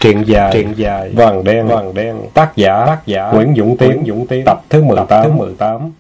Truyện dài Vàng đen tác giả Nguyễn Dũng Tiến tập thứ 18.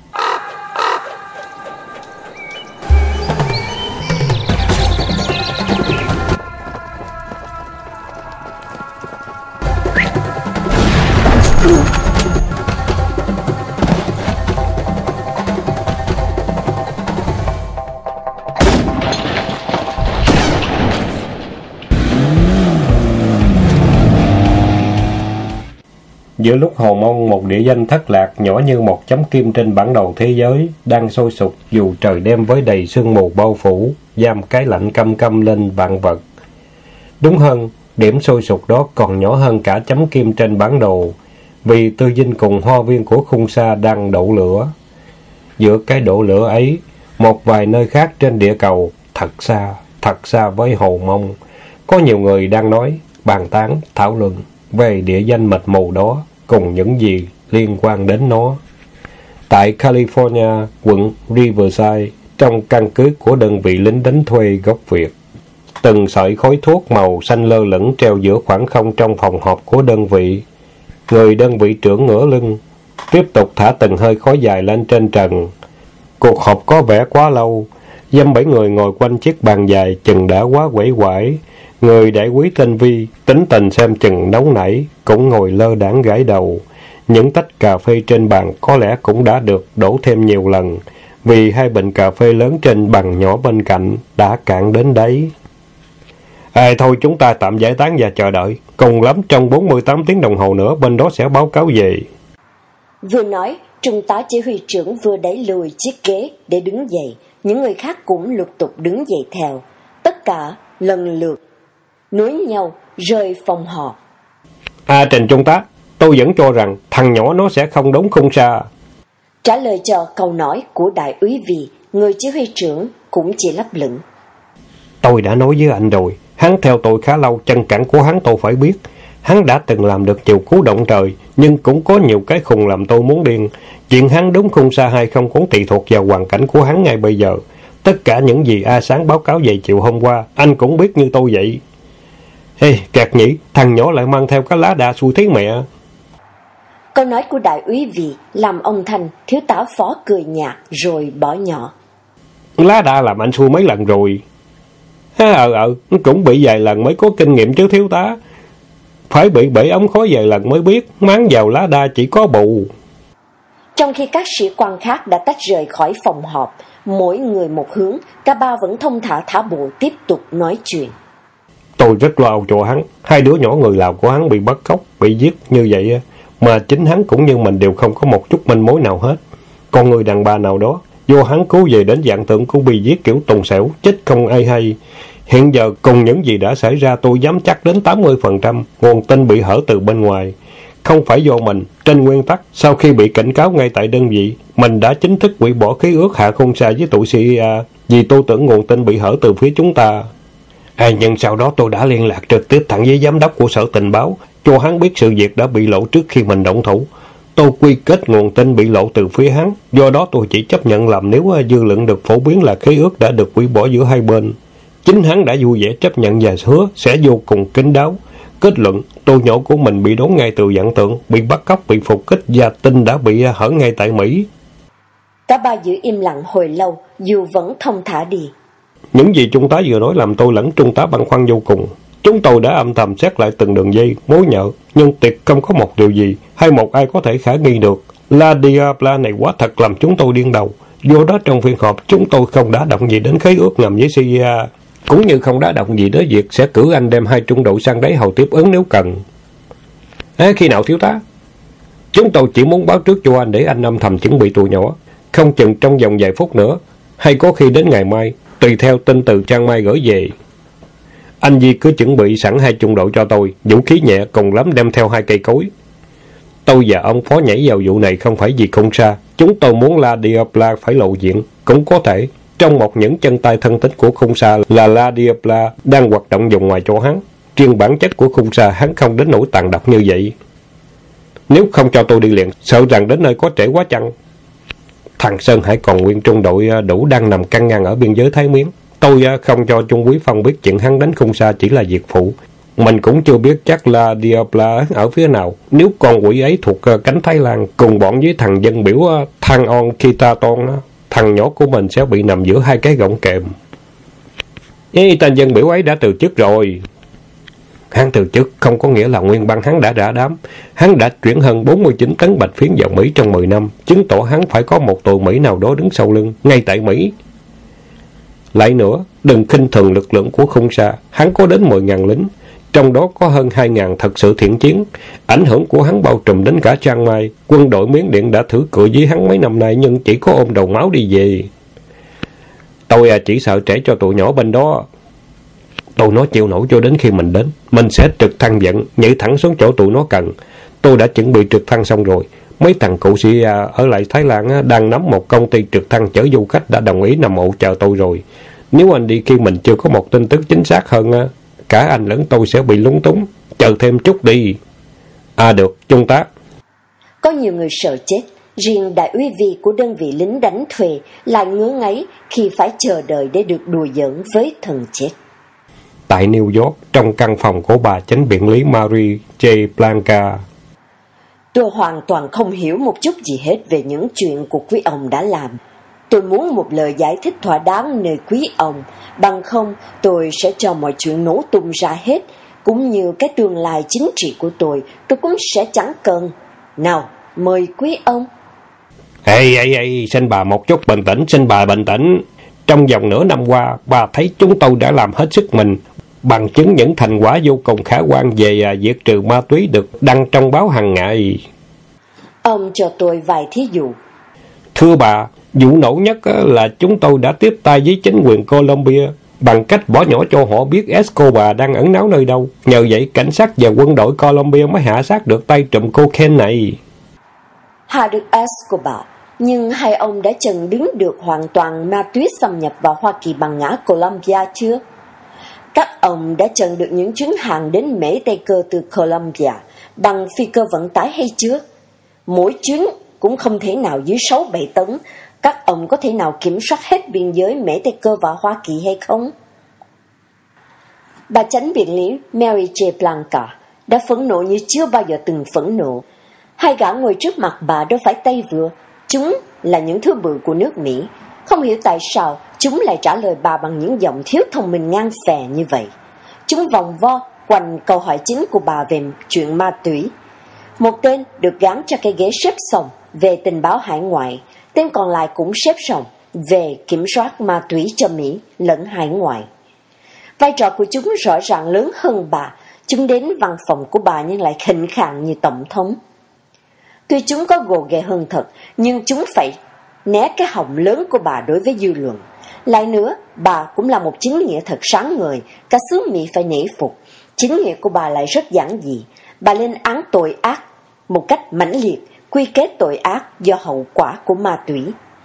Giữa lúc Hồ Mông, một địa danh thất lạc nhỏ như một chấm kim trên bản đồ thế giới, đang sôi sục dù trời đêm với đầy sương mù bao phủ, giam cái lạnh căm căm lên vạn vật. Đúng hơn, điểm sôi sục đó còn nhỏ hơn cả chấm kim trên bản đồ, vì Tư Dinh cùng hoa viên của khung sa đang đổ lửa. Giữa cái đổ lửa ấy, một vài nơi khác trên địa cầu, thật xa với Hồ Mông, có nhiều người đang nói, bàn tán, thảo luận về địa danh mịt mù đó, cùng những gì liên quan đến nó. Tại California, quận Riverside, trong căn cứ của đơn vị lính đánh thuê gốc Việt, từng sợi khói thuốc màu xanh lơ lửng treo giữa khoảng không trong phòng họp của đơn vị. Người đơn vị trưởng ngửa lưng, tiếp tục thả từng hơi khói dài lên trên trần. Cuộc họp có vẻ quá lâu, dăm 7 người ngồi quanh chiếc bàn dài chừng đã quá quẩy quải. Người đại quý tên Vi, tính tình xem chừng nóng nảy, cũng ngồi lơ đãng gãi đầu. Những tách cà phê trên bàn có lẽ cũng đã được đổ thêm nhiều lần, vì 2 bình cà phê lớn trên bàn nhỏ bên cạnh đã cạn đến đấy. Thôi chúng ta tạm giải tán và chờ đợi. Cùng lắm trong 48 tiếng đồng hồ nữa bên đó sẽ báo cáo về. Vừa nói, trung tá chỉ huy trưởng vừa đẩy lùi chiếc ghế để đứng dậy. Những người khác cũng lục tục đứng dậy theo. Tất cả lần lượt nối nhau rời phòng họp. Trình trung tá, tôi vẫn cho rằng thằng nhỏ nó sẽ không đóng khung sa. Trả lời cho câu nói của đại úy Vì, người chỉ huy trưởng cũng chỉ lấp lửng. Tôi đã nói với anh rồi, hắn theo tôi khá lâu, chân cẳng của hắn tôi phải biết. Hắn đã từng làm được nhiều cú động trời, nhưng cũng có nhiều cái khùng làm tôi muốn điên. Chuyện hắn đúng khung sa hay không cũng tùy thuộc vào hoàn cảnh của hắn ngay bây giờ. Tất cả những gì A Sáng báo cáo về chiều hôm qua, anh cũng biết như tôi vậy. Kẹt nhỉ, thằng nhỏ lại mang theo cái lá đa xui thế mẹ. Câu nói của đại úy Vì làm ông Thành, thiếu tá Phó cười nhạt rồi bỏ nhỏ. Lá đa làm anh xui mấy lần rồi. Cũng bị vài lần mới có kinh nghiệm chứ thiếu tá. Phải bị bể ống khói vài lần mới biết, máng vào lá đa chỉ có bù. Trong khi các sĩ quan khác đã tách rời khỏi phòng họp, mỗi người một hướng, cả ba vẫn thông thả thả bộ tiếp tục nói chuyện. Tôi rất lo cho hắn, 2 đứa nhỏ người Lào của hắn bị bắt cóc, bị giết như vậy, mà chính hắn cũng như mình đều không có một chút manh mối nào hết. Còn người đàn bà nào đó, vô hắn cứu về đến dạng tượng cũng bị giết kiểu tùng xẻo, chết không ai hay. Hiện giờ cùng những gì đã xảy ra tôi dám chắc đến 80% nguồn tin bị hở từ bên ngoài. Không phải do mình, trên nguyên tắc, sau khi bị cảnh cáo ngay tại đơn vị, mình đã chính thức hủy bỏ khí ước hạ khung sa với tụi CIA, vì tôi tưởng nguồn tin bị hở từ phía chúng ta. Nhưng sau đó tôi đã liên lạc trực tiếp thẳng với giám đốc của sở tình báo, cho hắn biết sự việc đã bị lộ trước khi mình động thủ. Tôi quy kết nguồn tin bị lộ từ phía hắn, do đó tôi chỉ chấp nhận làm nếu dư luận được phổ biến là khí ước đã được hủy bỏ giữa hai bên. Chính hắn đã vui vẻ chấp nhận và hứa sẽ vô cùng kín đáo. Kết luận, tôi nhỏ của mình bị đốn ngay từ dạng tượng, bị bắt cóc, bị phục kích và tin đã bị hở ngay tại Mỹ. Cả ba giữ im lặng hồi lâu, dù vẫn thông thả đi. Những gì trung tá vừa nói làm tôi lẫn trung tá băn khoăn vô cùng. Chúng tôi đã âm thầm xét lại từng đường dây, mối nhợ, nhưng tuyệt không có một điều gì hay một ai có thể khả nghi được. La Diabla này quá thật làm chúng tôi điên đầu. Do đó trong phiên họp chúng tôi không đã động gì đến khế ước ngầm với CIA, cũng như không đã động gì đến việc sẽ cử anh đem 2 trung đội sang đáy hầu tiếp ứng nếu cần. Khi nào thiếu tá? Chúng tôi chỉ muốn báo trước cho anh để anh âm thầm chuẩn bị tụi nhỏ, không chừng trong vòng vài phút nữa, hay có khi đến ngày mai, tùy theo tin từ Trang Mai gửi về. Anh Di cứ chuẩn bị sẵn 2 trung đội cho tôi, vũ khí nhẹ, cùng lắm đem theo 2 cây cối. Tôi và ông Phó nhảy vào vụ này không phải vì không xa, chúng tôi muốn La Diabla phải lộ diện, cũng có thể. Trong một những chân tay thân tín của khung sa là La Diabla đang hoạt động vòng ngoài chỗ hắn. Riêng bản chất của khung sa hắn không đến nỗi tàn độc như vậy. Nếu không cho tôi đi liền, sợ rằng đến nơi có trễ quá chăng. Thằng Sơn Hải còn nguyên trung đội đủ đang nằm căng ngang ở biên giới Thái Miến. Tôi không cho Trung Quý Phong biết chuyện hắn đánh khung sa chỉ là việc phụ. Mình cũng chưa biết chắc là Diabla ở phía nào. Nếu con quỷ ấy thuộc cánh Thái Lan cùng bọn với thằng dân biểu Thang On Kitaton, thằng nhỏ của mình sẽ bị nằm giữa hai cái gọng kềm. Tên dân biểu ấy đã từ chức rồi. Hắn từ chức không có nghĩa là nguyên bang hắn đã rã đám. Hắn đã chuyển hơn 49 tấn bạch phiến vào Mỹ trong 10 năm, chứng tỏ hắn phải có một tù Mỹ nào đó đứng sau lưng, ngay tại Mỹ. Lại nữa, đừng khinh thường lực lượng của Khung Sa, hắn có đến 10.000 lính, trong đó có hơn 2.000 thật sự thiện chiến. Ảnh hưởng của hắn bao trùm đến cả Chiang Mai. Quân đội Miến Điện đã thử cự với hắn mấy năm nay nhưng chỉ có ôm đầu máu đi về. Tôi chỉ sợ trễ cho tụi nhỏ bên đó. Tụi nó chịu nổi cho đến khi mình đến. Mình sẽ trực thăng dẫn, nhảy thẳng xuống chỗ tụi nó cần. Tôi đã chuẩn bị trực thăng xong rồi. Mấy thằng cụ sĩ ở lại Thái Lan đang nắm một công ty trực thăng chở du khách đã đồng ý nằm ụ chờ tôi rồi. Nếu anh đi khi mình chưa có một tin tức chính xác hơn, cả anh lẫn tôi sẽ bị lúng túng. Chờ thêm chút đi. Được, trung tá. Có nhiều người sợ chết. Riêng đại úy Vi của đơn vị lính đánh thuê lại ngứa ngáy khi phải chờ đợi để được đùa giỡn với thần chết. Tại New York, trong căn phòng của bà chánh biện lý Marie J. Blanca. Tôi hoàn toàn không hiểu một chút gì hết về những chuyện của quý ông đã làm. Tôi muốn một lời giải thích thỏa đáng nơi quý ông, bằng không tôi sẽ cho mọi chuyện nổ tung ra hết, cũng như cái tương lai chính trị của tôi cũng sẽ chẳng cần. Nào, mời quý ông. Xin bà một chút bình tĩnh, xin bà bình tĩnh. Trong vòng nửa năm qua, bà thấy chúng tôi đã làm hết sức mình, bằng chứng những thành quả vô cùng khả quan về diệt trừ ma túy được đăng trong báo hàng ngày. Ông cho tôi vài thí dụ. Thưa bà, vụ nổ nhất là chúng tôi đã tiếp tay với chính quyền Colombia bằng cách bỏ nhỏ cho họ biết Escobar đang ẩn náu nơi đâu. Nhờ vậy, cảnh sát và quân đội Colombia mới hạ sát được tay trùm cocaine này. Hạ được Escobar, nhưng hai ông đã chặn đứng được hoàn toàn ma túy xâm nhập vào Hoa Kỳ bằng ngã Colombia chưa? Các ông đã chặn được những chuyến hàng đến Mễ Tây Cơ từ Colombia bằng phi cơ vận tải hay chưa? Mỗi chuyến cũng không thể nào dưới 6-7 tấn. Các ông có thể nào kiểm soát hết biên giới Mễ Tây Cơ và Hoa Kỳ hay không? Bà chánh biện lý Mary J. Blanca đã phẫn nộ như chưa bao giờ từng phẫn nộ. Hai gã ngồi trước mặt bà đâu phải tay vừa. Chúng là những thứ bự của nước Mỹ. Không hiểu tại sao chúng lại trả lời bà bằng những giọng thiếu thông minh ngang phè như vậy. Chúng vòng vo quanh câu hỏi chính của bà về chuyện ma túy. Một tên được gắn cho cái ghế xếp sòng về tình báo hải ngoại, tên còn lại cũng xếp sòng về kiểm soát ma túy cho Mỹ lẫn hải ngoại. Vai trò của chúng rõ ràng lớn hơn bà. Chúng đến văn phòng của bà nhưng lại khỉnh khàng như tổng thống. Tuy chúng có gồ ghề hơn thật, nhưng chúng phải né cái họng lớn của bà đối với dư luận. Lại nữa, bà cũng là một chính nghĩa thật sáng ngời, cả xứ Mỹ phải nể phục. Chính nghĩa của bà lại rất giản dị. Bà lên án tội ác một cách mãnh liệt, quy kết tội ác do hậu quả của ma túy.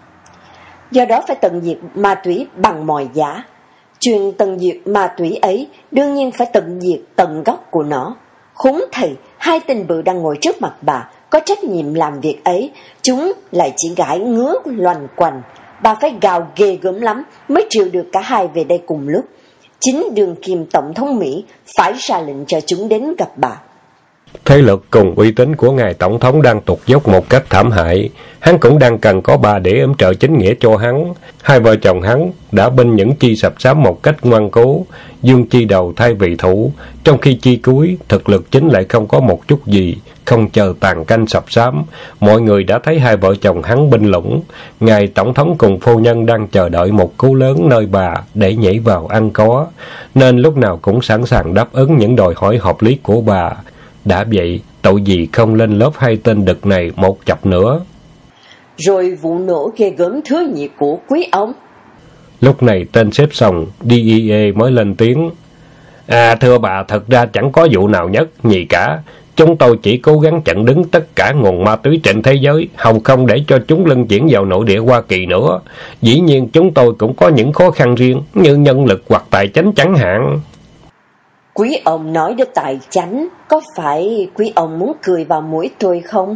Do đó phải tận diệt ma túy bằng mọi giá. Chuyện tận diệt ma túy ấy đương nhiên phải tận diệt tận gốc của nó. Khốn thầy, hai tên bự đang ngồi trước mặt bà có trách nhiệm làm việc ấy, chúng lại chỉ gãi ngứa loằn quanh. Bà phải gào ghê gớm lắm mới chịu được cả hai về đây cùng lúc. Chính đương kim tổng thống Mỹ phải ra lệnh cho chúng đến gặp bà. Thế lực cùng uy tín của ngài tổng thống đang tụt dốc một cách thảm hại. Hắn cũng đang cần có bà để ấm trợ chính nghĩa cho hắn. Hai vợ chồng hắn đã binh những chi sập sám một cách ngoan cố, dương chi đầu thay vị thủ, trong khi chi cuối thực lực chính lại không có một chút gì. Không chờ tàn canh sập sám, mọi người đã thấy hai vợ chồng hắn binh lũng. Ngài tổng thống cùng phu nhân đang chờ đợi một cú lớn nơi bà để nhảy vào ăn có, nên lúc nào cũng sẵn sàng đáp ứng những đòi hỏi hợp lý của bà. Đã vậy, tội gì không lên lớp hai tên đực này một chập nữa. Rồi vụ nổ ghê gớm thứ nhì của quý ông. Lúc này tên xếp sòng DEA mới lên tiếng. Thưa bà, thật ra chẳng có vụ nào nhất nhì cả. Chúng tôi chỉ cố gắng chặn đứng tất cả nguồn ma túy trên thế giới, hòng không để cho chúng lân chuyển vào nội địa Hoa Kỳ nữa. Dĩ nhiên chúng tôi cũng có những khó khăn riêng, như nhân lực hoặc tài chánh chẳng hạn. Quý ông nói đến tài chánh, có phải quý ông muốn cười vào mũi tôi không?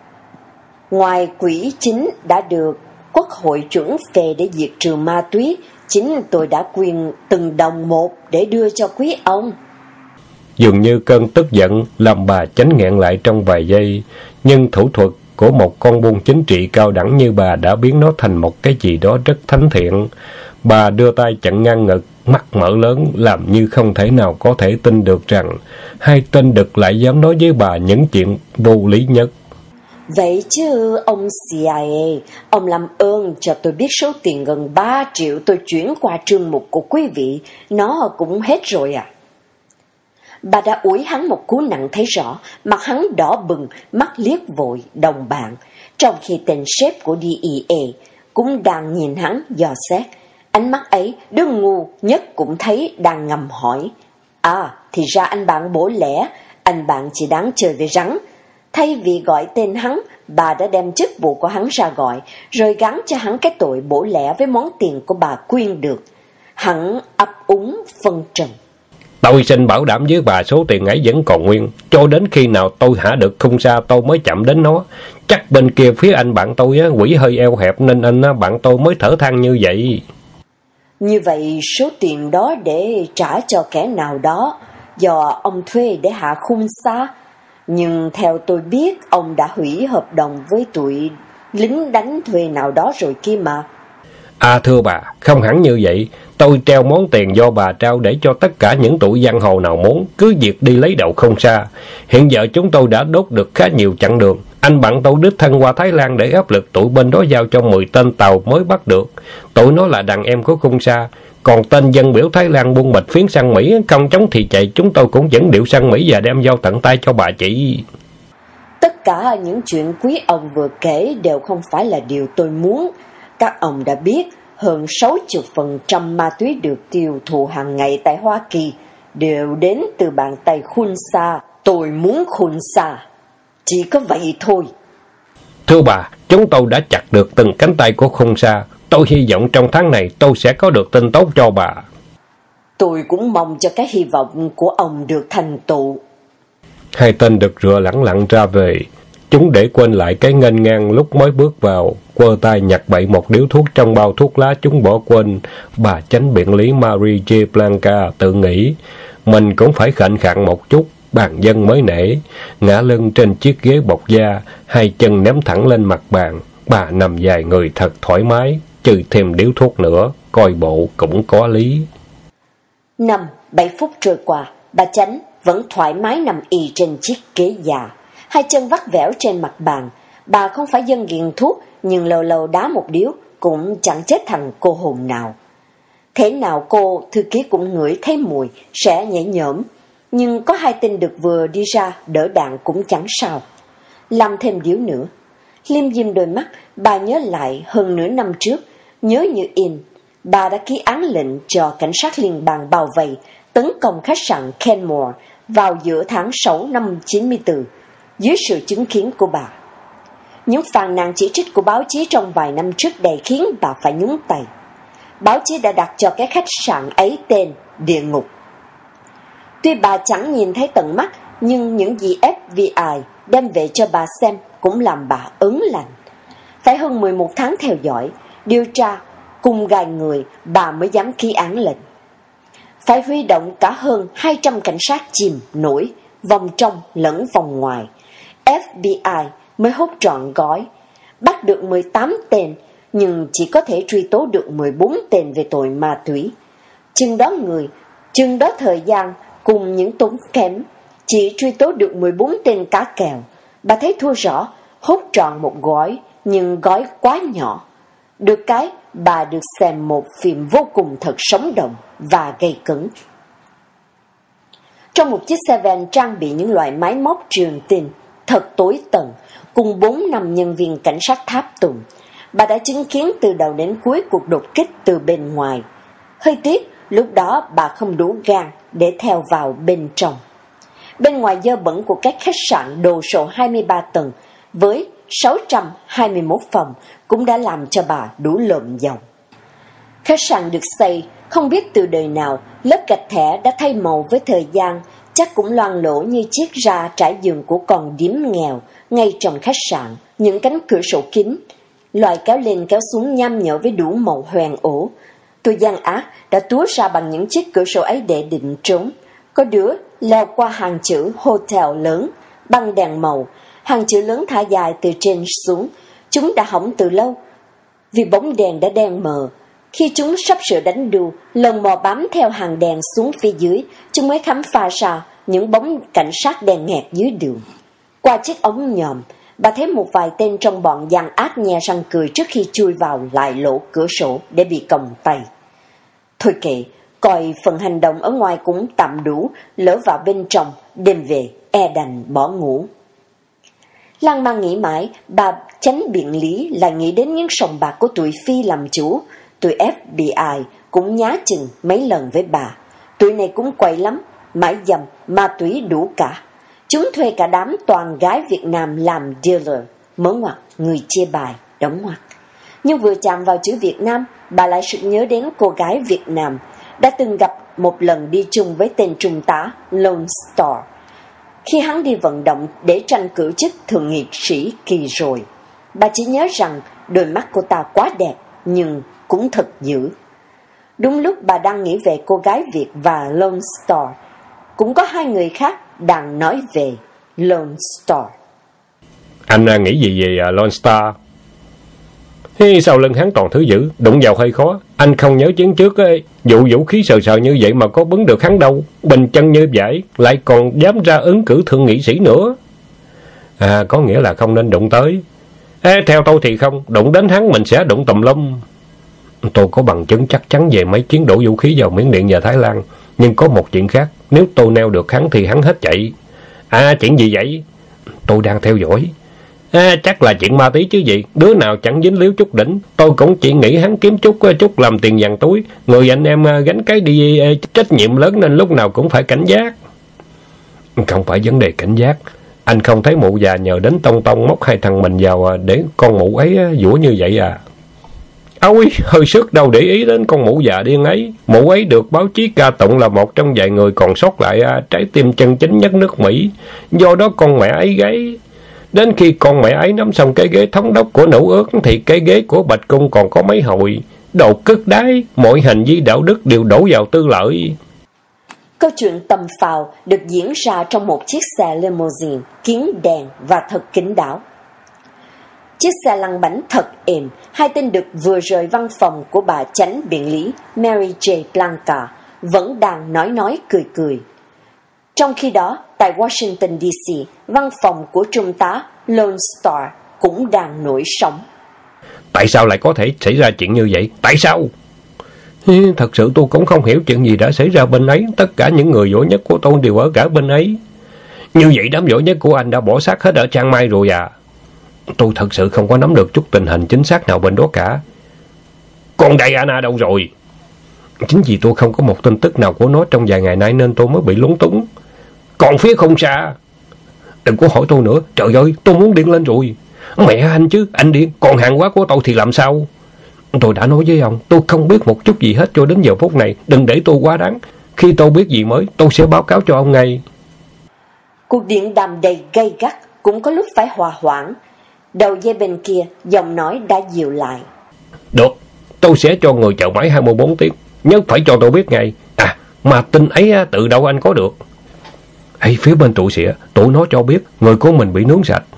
Ngoài quỹ chính đã được Quốc hội chuẩn về để diệt trừ ma túy, chính tôi đã quyên từng đồng một để đưa cho quý ông. Dường như cơn tức giận làm bà chánh nghẹn lại trong vài giây, nhưng thủ thuật của một con buôn chính trị cao đẳng như bà đã biến nó thành một cái gì đó rất thánh thiện. Bà đưa tay chặn ngang ngực, mắt mở lớn, làm như không thể nào có thể tin được rằng hai tên đực lại dám nói với bà những chuyện vô lý nhất. Vậy chứ ông CIA, ông làm ơn cho tôi biết số tiền gần 3 triệu tôi chuyển qua trương mục của quý vị, nó cũng hết rồi à? Bà đã úi hắn một cú nặng thấy rõ, mặt hắn đỏ bừng, mắt liếc vội đồng bạn, trong khi tên sếp của DEA cũng đang nhìn hắn dò xét. Ánh mắt ấy đứa ngu nhất cũng thấy đang ngầm hỏi. À, thì ra anh bạn bổ lẽ, anh bạn chỉ đáng chơi với rắn. Thay vì gọi tên hắn, bà đã đem chức vụ của hắn ra gọi, rồi gắn cho hắn cái tội bổ lẽ với món tiền của bà quyên được. Hắn ấp úng phân trần. Tôi xin bảo đảm với bà số tiền ấy vẫn còn nguyên, cho đến khi nào tôi hạ được khung xa tôi mới chạm đến nó. Chắc bên kia phía anh bạn tôi quỷ hơi eo hẹp nên anh bạn tôi mới thở than như vậy. Như vậy số tiền đó để trả cho kẻ nào đó do ông thuê để hạ khung xa. Nhưng theo tôi biết ông đã hủy hợp đồng với tụi lính đánh thuê nào đó rồi kia mà. À thưa bà, không hẳn như vậy. Tôi treo món tiền do bà trao để cho tất cả những tụi giang hồ nào muốn, cứ việc đi lấy đậu không xa. Hiện giờ chúng tôi đã đốt được khá nhiều chặng đường. Anh bạn tôi đích thân qua Thái Lan để áp lực tụi bên đó giao cho 10 tên tàu mới bắt được. Tụi nó là đàn em của khung xa. Còn tên dân biểu Thái Lan buôn bịch phiến sang Mỹ, không chống thì chạy, chúng tôi cũng dẫn điệu sang Mỹ và đem giao tận tay cho bà chị. Tất cả những chuyện quý ông vừa kể đều không phải là điều tôi muốn. Các ông đã biết, hơn 60% ma túy được tiêu thụ hàng ngày tại Hoa Kỳ đều đến từ bàn tay khun xa. Tôi muốn khun xa. Chỉ có vậy thôi. Thưa bà, chúng tôi đã chặt được từng cánh tay của khun xa. Tôi hy vọng trong tháng này tôi sẽ có được tin tốt cho bà. Tôi cũng mong cho cái hy vọng của ông được thành tựu. Hai tên đực rửa lẳng lặng ra về. Chúng để quên lại cái nghênh ngang lúc mới bước vào, quơ tay nhặt bậy một điếu thuốc trong bao thuốc lá chúng bỏ quên. Bà chánh biện lý Marie J. Blanca tự nghĩ, mình cũng phải khệnh khạng một chút, bàn dân mới nể. Ngã lưng trên chiếc ghế bọc da, hai chân ném thẳng lên mặt bàn. Bà nằm dài người thật thoải mái, trừ thêm điếu thuốc nữa, coi bộ cũng có lý. 5-7 phút trôi qua, bà chánh vẫn thoải mái nằm y trên chiếc ghế già, hai chân vắt vẻo trên mặt bàn. Bà không phải dân nghiện thuốc, nhưng lâu lâu đá một điếu cũng chẳng chết thằng cô hồn nào. Thế nào cô thư ký cũng ngửi thấy mùi, sẽ nhảy nhõm. Nhưng có hai tên đực vừa đi ra đỡ đạn cũng chẳng sao. Làm thêm điếu nữa. Liêm diêm đôi mắt, bà nhớ lại hơn nửa năm trước, nhớ như in. Bà đã ký án lệnh cho cảnh sát liên bang bao vây, tấn công khách sạn Kenmore vào giữa tháng 6 năm 94, dưới sự chứng kiến của bà. Những phàn nàn chỉ trích của báo chí trong vài năm trước đây khiến bà phải nhúng tay. Báo chí đã đặt cho cái khách sạn ấy tên Địa Ngục. Tuy bà chẳng nhìn thấy tận mắt, nhưng những gì FBI đem về cho bà xem cũng làm bà ớn lạnh. Phải hơn 11 tháng theo dõi, điều tra, cùng gài người, bà mới dám ký án lệnh. Phải huy động cả hơn 200 cảnh sát chìm nổi, vòng trong lẫn vòng ngoài. FBI mới hốt trọn gói, bắt được 18 tên, nhưng chỉ có thể truy tố được 14 tên về tội ma túy. Chừng đó người, chừng đó thời gian cùng những tốn kém, chỉ truy tố được 14 tên cá kèo. Bà thấy thua rõ, hốt trọn một gói, nhưng gói quá nhỏ. Được cái, bà được xem một phim vô cùng thật sống động và gây cấn. Trong một chiếc xe van trang bị những loại máy móc truyền tin thật tối tần, cùng 4-5 nhân viên cảnh sát tháp tùng, bà đã chứng kiến từ đầu đến cuối cuộc đột kích từ bên ngoài. Hơi tiếc, lúc đó bà không đủ gan để theo vào bên trong. Bên ngoài dơ bẩn của các khách sạn đồ sộ 23 tầng với 621 phòng cũng đã làm cho bà đủ lợm giọng. Khách sạn được xây không biết từ đời nào, lớp gạch thẻ đã thay màu với thời gian, chắc cũng loang lỗ như chiếc ra trải giường của con điếm nghèo ngay trong khách sạn. Những cánh cửa sổ kính, loại kéo lên kéo xuống nham nhở với đủ màu hoèn ổ. Tụi gian ác đã túa ra bằng những chiếc cửa sổ ấy để định trốn. Có đứa leo qua hàng chữ hotel lớn, bằng đèn màu. Hàng chữ lớn thả dài từ trên xuống. Chúng đã hỏng từ lâu, vì bóng đèn đã đen mờ. Khi chúng sắp sửa đánh đu, lần mò bám theo hàng đèn xuống phía dưới, chúng mới khám phá ra những bóng cảnh sát đèn nghẹt dưới đường. Qua chiếc ống nhòm, bà thấy một vài tên trong bọn gian ác nhe răng cười trước khi chui vào lại lỗ cửa sổ để bị còng tay. Thôi kệ, coi phần hành động ở ngoài cũng tạm đủ, lỡ vào bên trong, đêm về, đành bỏ ngủ. Lan man nghĩ mãi, bà chánh biện lý lại nghĩ đến những sòng bạc của tụi Phi làm chủ. Tụi FBI cũng nhá chừng mấy lần với bà. Tụi này cũng quậy lắm, mãi dầm, ma túy đủ cả. Chúng thuê cả đám toàn gái Việt Nam làm dealer, mở ngoặc, người chia bài, đóng ngoặc. Nhưng vừa chạm vào chữ Việt Nam, bà lại sực nhớ đến cô gái Việt Nam đã từng gặp một lần đi chung với tên trung tá Lone Star, khi hắn đi vận động để tranh cử chức thượng nghị sĩ kỳ rồi. Bà chỉ nhớ rằng đôi mắt cô ta quá đẹp, nhưng cũng thật dữ. Đúng lúc bà đang nghĩ về cô gái Việt và Lone Star, cũng có hai người khác đang nói về Lone Star. Anh nghĩ gì về Lone Star? Sau lưng hắn toàn thứ dữ, đụng vào hơi khó. Anh không nhớ chuyến trước ấy, vụ vũ khí sờ sờ như vậy mà có bứng được hắn đâu. Bình chân như vậy, lại còn dám ra ứng cử thượng nghị sĩ nữa. Có nghĩa là không nên đụng tới. Theo tôi thì không, đụng đến hắn mình sẽ đụng tùm lum. Tôi có bằng chứng chắc chắn về mấy chuyến đổ vũ khí vào Miến Điện và Thái Lan. Nhưng có một chuyện khác, nếu tôi neo được hắn thì hắn hết chạy. Chuyện gì vậy? Tôi đang theo dõi. Chắc là chuyện ma tí chứ gì. Đứa nào chẳng dính líu chút đỉnh. Tôi cũng chỉ nghĩ hắn kiếm chút làm tiền vàng túi. Người anh em gánh cái đi trách nhiệm lớn nên lúc nào cũng phải cảnh giác. Không phải vấn đề cảnh giác. Anh không thấy mụ già nhờ đến tông móc hai thằng mình vào để con mụ ấy giũa như vậy à? Ôi, hơi sức đâu để ý đến con mụ già điên ấy. Mụ ấy được báo chí ca tụng là một trong vài người còn sót lại trái tim chân chính nhất nước Mỹ. Do đó con mẹ ấy gáy. Đến khi con mẹ ấy nắm xong cái ghế thống đốc của nữ ước thì cái ghế của Bạch Cung còn có mấy hồi. Đồ cứt đái, mọi hành vi đạo đức đều đổ vào tư lợi. Câu chuyện tầm phào được diễn ra trong một chiếc xe limousine, kiến đèn và thật kín đáo. Chiếc xe lăn bánh thật êm, hai tên đực vừa rời văn phòng của bà chánh biện lý Mary J. Blanca vẫn đang nói cười. Trong khi đó, tại Washington DC, văn phòng của trung tá Lone Star cũng đang nổi sóng. Tại sao lại có thể xảy ra chuyện như vậy? Tại sao? Thật sự tôi cũng không hiểu chuyện gì đã xảy ra bên ấy. Tất cả những người giỏi nhất của tôi đều ở cả bên ấy. Như vậy đám giỏi nhất của anh đã bỏ xác hết ở Chiang Mai rồi à? Tôi thật sự không có nắm được chút tình hình chính xác nào bên đó cả. Còn Diana đâu rồi? Chính vì tôi không có một tin tức nào của nó trong vài ngày nay nên tôi mới bị lúng túng. Còn phía không xa? Đừng có hỏi tôi nữa. Trời ơi, tôi muốn điên lên rồi. Mẹ anh chứ, anh điên. Còn hàng hóa của tôi thì làm sao? Tôi đã nói với ông, tôi không biết một chút gì hết cho đến giờ phút này. Đừng để tôi quá đáng. Khi tôi biết gì mới, tôi sẽ báo cáo cho ông ngay. Cuộc điện đàm đầy gay gắt, cũng có lúc phải hòa hoãn. Đầu dây bên kia, giọng nói đã dịu lại. Được, tôi sẽ cho người chờ máy 24 tiếng. Nhớ phải cho tôi biết ngay. Mà tin ấy từ đâu anh có được? Phía bên trụ xỉa, tụi nó cho biết người của mình bị nướng sạch.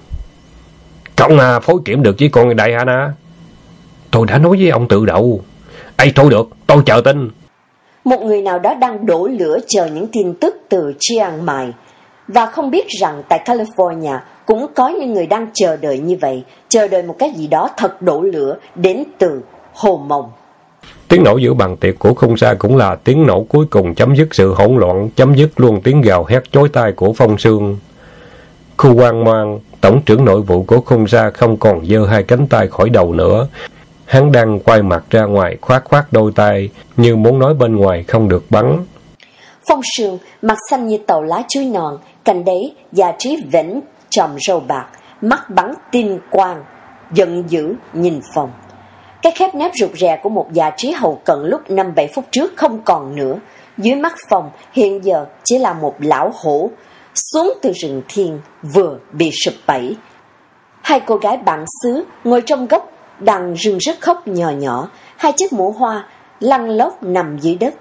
Không phối kiểm được với con Diana. Tôi đã nói với ông từ đầu. Thôi được, tôi chờ tin. Một người nào đó đang đổ lửa chờ những tin tức từ Chiang Mai. Và không biết rằng tại California cũng có những người đang chờ đợi như vậy. Chờ đợi một cái gì đó thật đổ lửa đến từ Hồ Mông. Tiếng nổ giữa bàn tiệc của Khung Sa cũng là tiếng nổ cuối cùng chấm dứt sự hỗn loạn, chấm dứt luôn tiếng gào hét chói tai của Phong Sương. Khu Quang Mang, tổng trưởng nội vụ của Khung Sa không còn giơ hai cánh tay khỏi đầu nữa. Hắn đang quay mặt ra ngoài, khoát đôi tay, như muốn nói bên ngoài không được bắn. Phong Sương, mặt xanh như tàu lá chuối non, cạnh đấy da trí vĩnh tròm râu bạc, mắt bắn tinh quang, giận dữ nhìn Phong. Cái khép nép rụt rè của một già trí hậu cận lúc 5-7 phút trước không còn nữa. Dưới mắt Phong hiện giờ chỉ là một lão hổ xuống từ rừng thiên vừa bị sụp bẫy. Hai cô gái bản xứ ngồi trong góc đang rưng rức khóc nhỏ nhỏ, hai chiếc mũ hoa lăn lóc nằm dưới đất.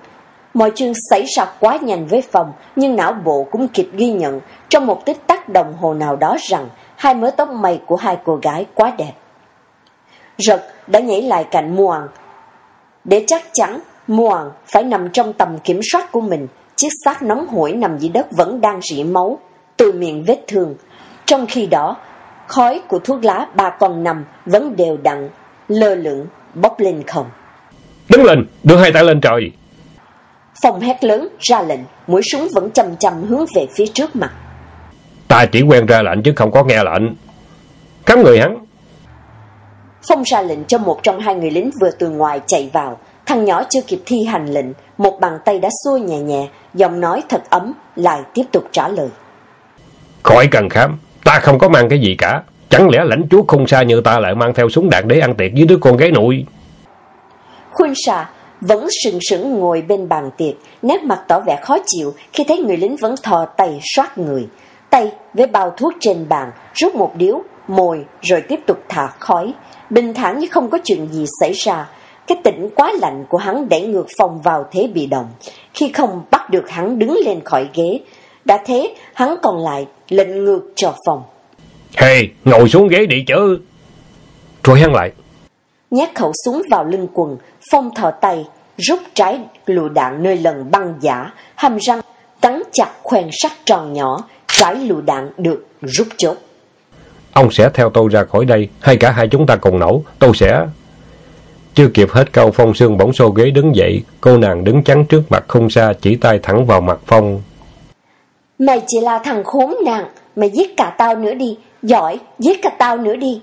Mọi chuyện xảy ra quá nhanh với Phong, nhưng não bộ cũng kịp ghi nhận trong một tích tắc đồng hồ nào đó rằng hai mớ tóc mây của hai cô gái quá đẹp. Rật đã nhảy lại cạnh Muang. Để chắc chắn Muang phải nằm trong tầm kiểm soát của mình, chiếc xác nóng hổi nằm dưới đất vẫn đang rỉ máu từ miệng vết thương. Trong khi đó, khói của thuốc lá ba con nằm vẫn đều đặn, lơ lửng, bốc lên không. Đứng lên, đưa hai tay lên trời. Phong hét lớn ra lệnh, mũi súng vẫn chầm chầm hướng về phía trước mặt. Ta chỉ quen ra lệnh chứ không có nghe lệnh. Cắm người hắn. Phong ra lệnh cho một trong hai người lính vừa từ ngoài chạy vào. Thằng nhỏ chưa kịp thi hành lệnh, một bàn tay đã xua nhẹ nhẹ, giọng nói thật ấm, lại tiếp tục trả lời. Khỏi cần khám, ta không có mang cái gì cả. Chẳng lẽ lãnh chúa Khôn Sa như ta lại mang theo súng đạn để ăn tiệc với đứa con gái nội? Khôn Sa vẫn sừng sững ngồi bên bàn tiệc, nét mặt tỏ vẻ khó chịu khi thấy người lính vẫn thò tay soát người. Tay với bao thuốc trên bàn, rút một điếu, mồi rồi tiếp tục thả khói. Bình thản như không có chuyện gì xảy ra. Cái tỉnh quá lạnh của hắn đẩy ngược Phong vào thế bị động. Khi không bắt được hắn đứng lên khỏi ghế, đã thế hắn còn lại lệnh ngược cho Phong. Hey, ngồi xuống ghế đi chứ. Rồi hắn lại Nhét khẩu súng vào lưng quần. Phong thò tay rút trái lựu đạn nơi lần băng giả, hàm răng cắn chặt khoen sắt tròn nhỏ. Trái lựu đạn được rút chốt. Ông sẽ theo tôi ra khỏi đây, hay cả hai chúng ta cùng nổ. Tôi sẽ... Chưa kịp hết câu, Phong Sương bỗng xô ghế đứng dậy. Cô nàng đứng chắn trước mặt Khôn Sa, chỉ tay thẳng vào mặt Phong. Mày chỉ là thằng khốn nạn, mày giết cả tao nữa đi. Giỏi, giết cả tao nữa đi.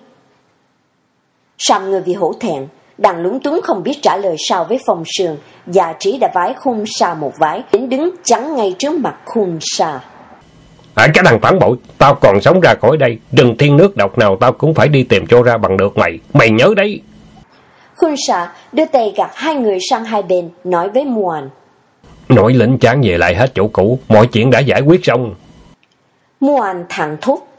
Sàm người vì hổ thẹn, đang lúng túng không biết trả lời sao với Phong Sương. Già Trí đã vái Khôn Sa một vái, đến đứng chắn ngay trước mặt Khôn Sa. Cái thằng phản bội, tao còn sống ra khỏi đây, rừng thiên nước độc nào tao cũng phải đi tìm cho ra bằng được mày. Mày nhớ đấy. Khôn Sa đưa tay gạt hai người sang hai bên, nói với Muan. Nổi lính chán về lại hết chỗ cũ, mọi chuyện đã giải quyết xong. Muan thẳng thốt.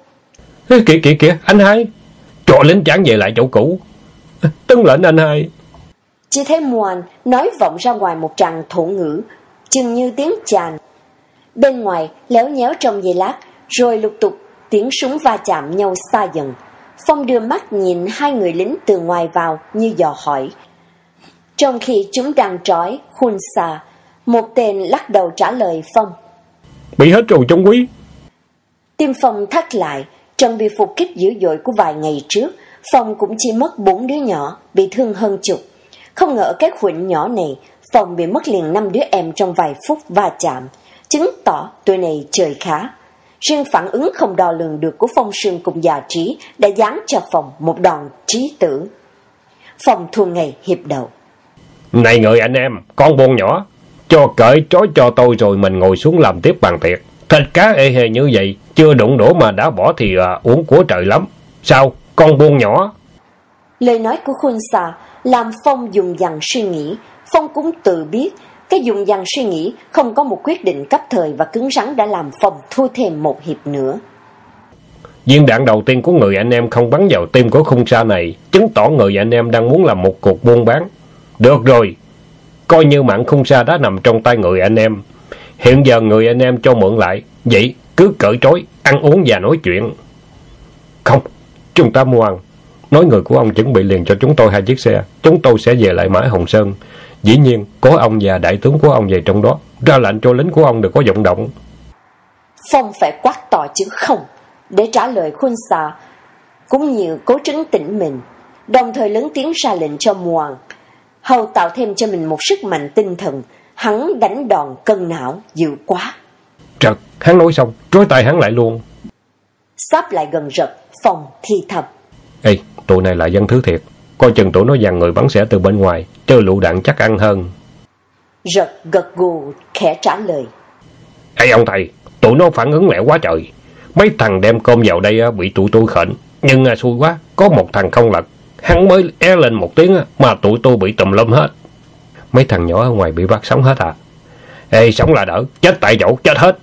Kìa, anh hai. Cho lính chán về lại chỗ cũ. Tuân lệnh anh hai. Chỉ thấy Muan nói vọng ra ngoài một tràng thổ ngữ, chừng như tiếng chàn. Bên ngoài léo nhéo trong giây lát, rồi lục tục tiếng súng va chạm nhau xa dần. Phong đưa mắt nhìn hai người lính từ ngoài vào như dò hỏi. Trong khi chúng đang trói Khôn Sa, một tên lắc đầu trả lời Phong. Bị hết rồi Trung quý. Tim Phong thắt lại, trong bị phục kích dữ dội của vài ngày trước, Phong cũng chỉ mất 4 đứa nhỏ, bị thương hơn chục. Không ngờ cái khuỷu nhỏ này, Phong bị mất liền 5 đứa em trong vài phút va chạm, chứng tỏ tuổi này trời khá. Riêng phản ứng không đo lường được của Phong Sương cùng Già Trí đã giáng cho Phong một đòn trí tử. Phong thua ngày hiệp đầu. Này người anh em, con buôn nhỏ, cho cởi trói cho tôi rồi mình ngồi xuống làm tiếp bàn tiệc. Thịt cá ê hề như vậy, chưa đụng đổ mà đã bỏ thì uống của trời lắm. Sao, con buôn nhỏ? Lời nói của Khôn Sa làm Phong dùng dằng suy nghĩ. Phong cũng tự biết, cái dùng dằng suy nghĩ không có một quyết định cấp thời và cứng rắn đã làm Phong thua thêm một hiệp nữa. Viên đạn đầu tiên của người anh em không bắn vào tim của Khôn Sa này, chứng tỏ người anh em đang muốn làm một cuộc buôn bán. Được rồi, coi như mạng Khôn Sa đã nằm trong tay người anh em. Hiện giờ người anh em cho mượn lại, vậy cứ cởi trói, ăn uống và nói chuyện. Không, chúng ta mua ăn. Nói người của ông chuẩn bị liền cho chúng tôi 2 chiếc xe. Chúng tôi sẽ về lại Mã Hồng Sơn. Dĩ nhiên, có ông và đại tướng của ông về trong đó. Ra lệnh cho lính của ông đừng có vọng động. Phong phải quát to chứ không, để trả lời Khôn Sa, cũng như cố trấn tĩnh mình, đồng thời lớn tiếng ra lệnh cho Muang, hầu tạo thêm cho mình một sức mạnh tinh thần. Hắn đánh đòn cân não dữ quá. Trật, hắn nói xong, trói tay hắn lại luôn. Sắp lại gần Rật, Phong thì thầm. Ê, tụi này là dân thứ thiệt. Coi chừng tụi nó dàn người bắn xẻ từ bên ngoài, chơi lựu đạn chắc ăn hơn. Rật gật gù khẽ trả lời. Ê ông thầy, tụi nó phản ứng lẹ quá trời. Mấy thằng đem cơm vào đây bị tụi tôi khệnh. Nhưng xui quá, có một thằng không lật. Hắn mới é lên một tiếng mà tụi tôi bị tùm lum hết. Mấy thằng nhỏ ở ngoài bị bắt sống hết à? Ê, sống là đỡ, chết tại chỗ, chết hết.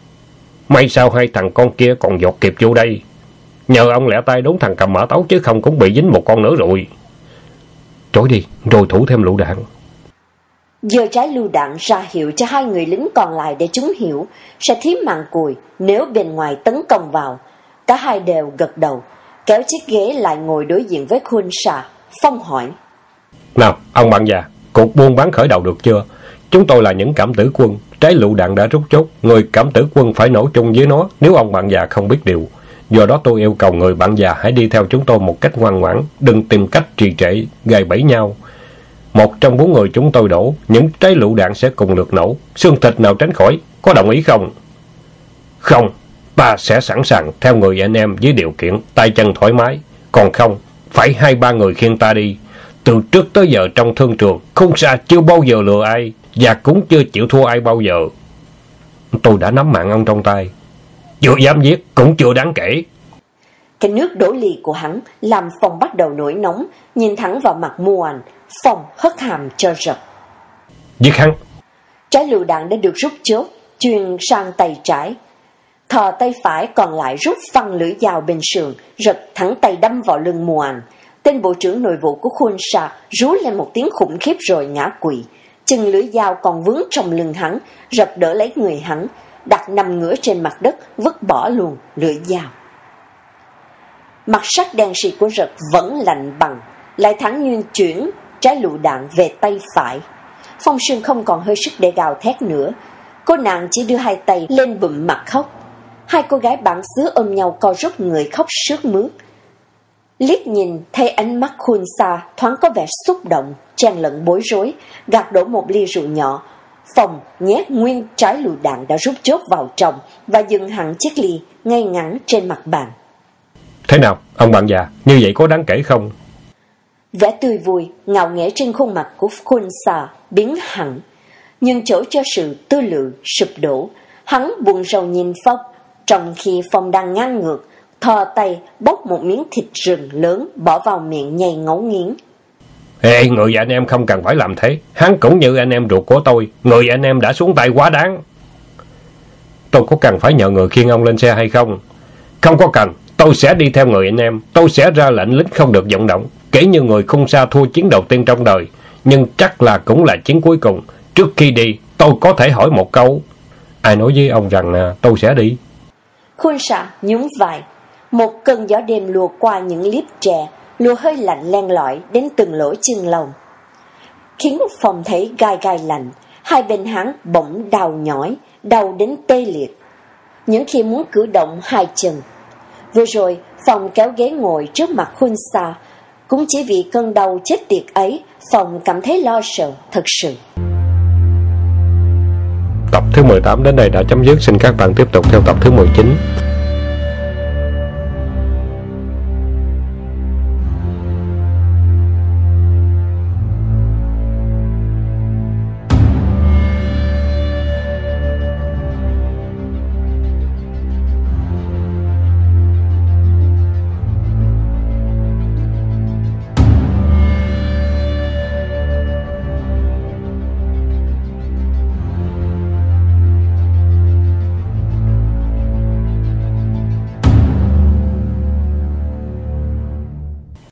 May sao 2 thằng con kia còn dột kịp vô đây. Nhờ ông lẹ tay đốn thằng cầm mã tấu chứ không cũng bị dính một con nữa rồi. Trối đi, rồi thủ thêm lựu đạn. giơ trái lựu đạn ra hiệu cho hai người lính còn lại để chúng hiểu sẽ thiếp mạng cùi nếu bên ngoài tấn công vào. Cả hai đều gật đầu, kéo chiếc ghế lại ngồi đối diện với Khun Sa. Phong hỏi: Nào, ông bạn già, cuộc buôn bán khởi đầu được chưa? Chúng tôi là những cảm tử quân, trái lựu đạn đã rút chốt, người cảm tử quân phải nổ chung với nó nếu ông bạn già không biết điều. Do đó tôi yêu cầu người bạn già hãy đi theo chúng tôi một cách ngoan ngoãn, đừng tìm cách trì trệ, gài bẫy nhau. Một trong 4 người chúng tôi đổ, những trái lựu đạn sẽ cùng lượt nổ, xương thịt nào tránh khỏi, có đồng ý không? Không, ta sẽ sẵn sàng theo người anh em với điều kiện tay chân thoải mái, còn không, phải 2-3 người khiêng ta đi. Từ trước tới giờ trong thương trường, Khun Sa chưa bao giờ lừa ai, và cũng chưa chịu thua ai bao giờ. Tôi đã nắm mạng ông trong tay, chưa dám giết, cũng chưa đáng kể. Cái nước đổ lì của hắn làm Phong bắt đầu nổi nóng, nhìn thẳng vào mặt Muan. Phong hất hàm cho rật. Giết hắn. Trái lựu đạn đã được rút chốt, chuyền sang tay trái. Thò tay phải còn lại rút phăng lưỡi dao bên sườn, rật thẳng tay đâm vào lưng Muan. Tên bộ trưởng nội vụ của Khun Sa rú lên một tiếng khủng khiếp rồi ngã quỵ. Chừng lưỡi dao còn vướng trong lưng hắn, rật đỡ lấy người hắn, đặt nằm ngửa trên mặt đất, vứt bỏ luôn lưỡi dao. Mặt sắt đen sì của rật vẫn lạnh bằng, lại thẳng nhiên chuyển trái lựu đạn về tay phải. Phong Sương không còn hơi sức để gào thét nữa. Cô nàng chỉ đưa hai tay lên bụm mặt khóc. Hai cô gái bản xứ ôm nhau co rút người khóc sướt mướt. Liếc nhìn thấy ánh mắt Khun Sa thoáng có vẻ xúc động, chen lẫn bối rối, gạt đổ một ly rượu nhỏ. Phong nhét nguyên trái lựu đạn đã rút chốt vào trong và dừng hẳn chiếc ly ngay ngắn trên mặt bàn. Thế nào, ông bạn già, như vậy có đáng kể không? Vẻ tươi vui, ngạo nghễ trên khuôn mặt của Khun Sa biến hẳn, nhưng chỗ cho sự tư lự sụp đổ. Hắn buồn rầu nhìn Phong, trong khi Phong đang ngang ngược, thò tay bóc một miếng thịt rừng lớn bỏ vào miệng nhai ngấu nghiến. Ê, người anh em không cần phải làm thế. Hắn cũng như anh em ruột của tôi, người anh em đã xuống tay quá đáng. Tôi có cần phải nhờ người khiêng ông lên xe hay không? Không có cần, tôi sẽ đi theo người anh em. Tôi sẽ ra lệnh lính không được vọng động, kể như người Khun Sa thua chiến đầu tiên trong đời, nhưng chắc là cũng là chiến cuối cùng. Trước khi đi, tôi có thể hỏi một câu. Ai nói với ông rằng tôi sẽ đi? Khun Sa nhún vai. Một cơn gió đêm lùa qua những liếp tre, lùa hơi lạnh len lỏi đến từng lỗ chân lông, khiến Phong thấy gai gai lạnh. Hai bên hắn bỗng đau nhói, đau đến tê liệt, những khi muốn cử động hai chân. Vừa rồi Phong kéo ghế ngồi trước mặt Khun Sa, cũng chỉ vì cơn đau chết tiệt ấy, Phong cảm thấy lo sợ thật sự. Tập thứ 18 đến đây đã chấm dứt, xin các bạn tiếp tục theo tập thứ 19.